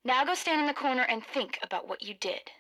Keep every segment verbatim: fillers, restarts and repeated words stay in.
Now go stand in the corner and think about what you did.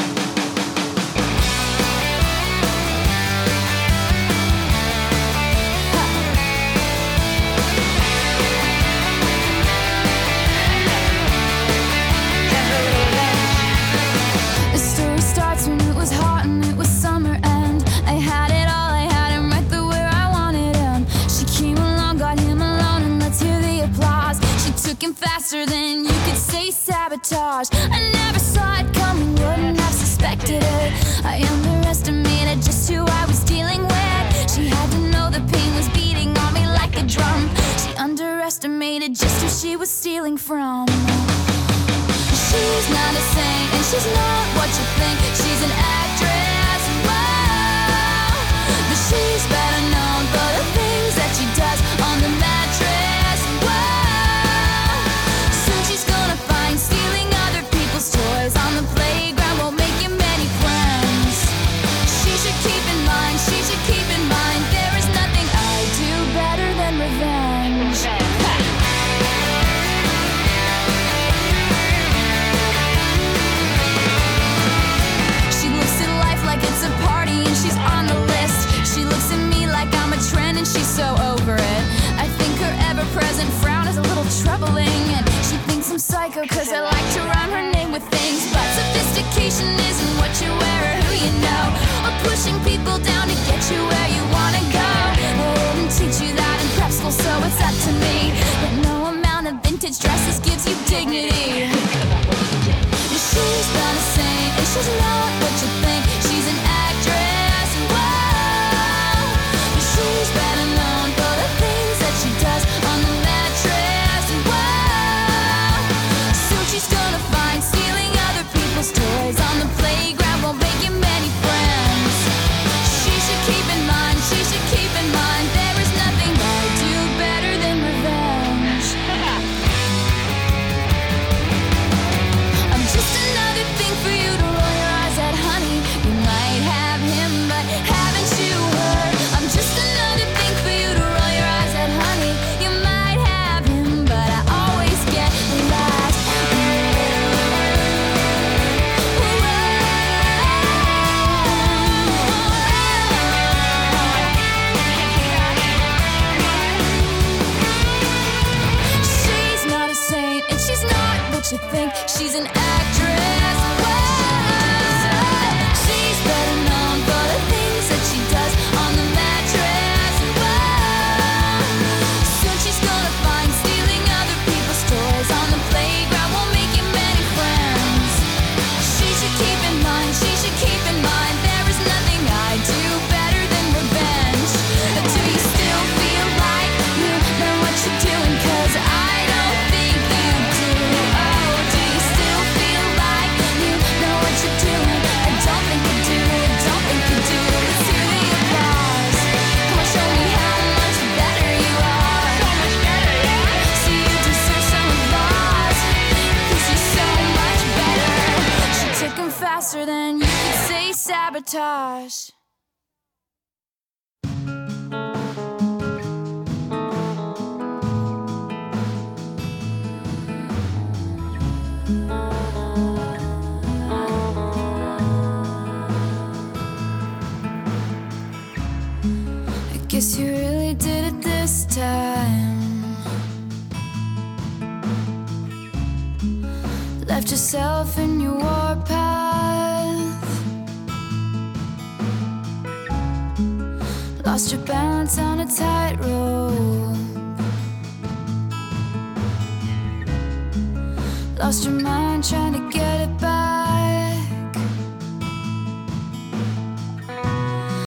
The story starts when it was hot and it was summer, and I had it all. I had him right there where I wanted him. She came along, got him alone, and let's hear the applause. She took him faster than you could say sabotage. I never saw it coming, wouldn't have suspected it. I underestimated just who I was dealing with. She had to know the pain was beating on me like a drum. She underestimated just who she was stealing from. She's not a saint, and she's not what you think. She's an actress, wow. But she's better known for the things that she does on the mattress, wow. Soon she's gonna find stealing other people's toys on the playground won't make you many friends. She should keep in mind, she should keep in mind, there is nothing I do better than revenge. Like it's a party and she's on the list. She looks at me like I'm a trend and she's so over it. I think her ever-present frown is a little troubling, and she thinks I'm psycho cause I like to rhyme her name with things. But sophistication isn't what you wear or who you know, or pushing people down to get you where you wanna go. They didn't teach you that in prep school, so it's up to me. But no amount of vintage dresses gives you dignity. She's not a saint, and she's not what you think. She's an actress, wow. She's better known for the things that she does on the mattress, wow. Soon she's gonna find stealing other people's toys on the playground won't make you many friends. She should keep in mind, she should keep in mind, there is nothing I do better than revenge. I'm just another thing for you to roll your eyes at, honey. You might have him, but haven't you heard? I'm just another thing for you to roll your eyes at, honey. You might have him, but I always get last. She's not a saint, and she's not what you think. She's an actress, wow. She's better known for the things that she does on the mattress, wow. Soon she's gonna find stealing other people's toys on the playground won't make you many friends. She should keep in mind, she should keep in mind, there is nothing I do better than revenge. Do you still feel like you know what you're doing? Cause I don't think you do. Oh, do you still feel like you know what you're doing? I don't think you do, don't think you do. Let's hear the applause. Come on, show me how much better you are. So much better, yeah. See, you deserve some applause, cause you're so much better. She took him faster than you could say sabotage. I guess you really did it this time. Left yourself in your warpath. Lost your balance on a tightrope. Lost your mind trying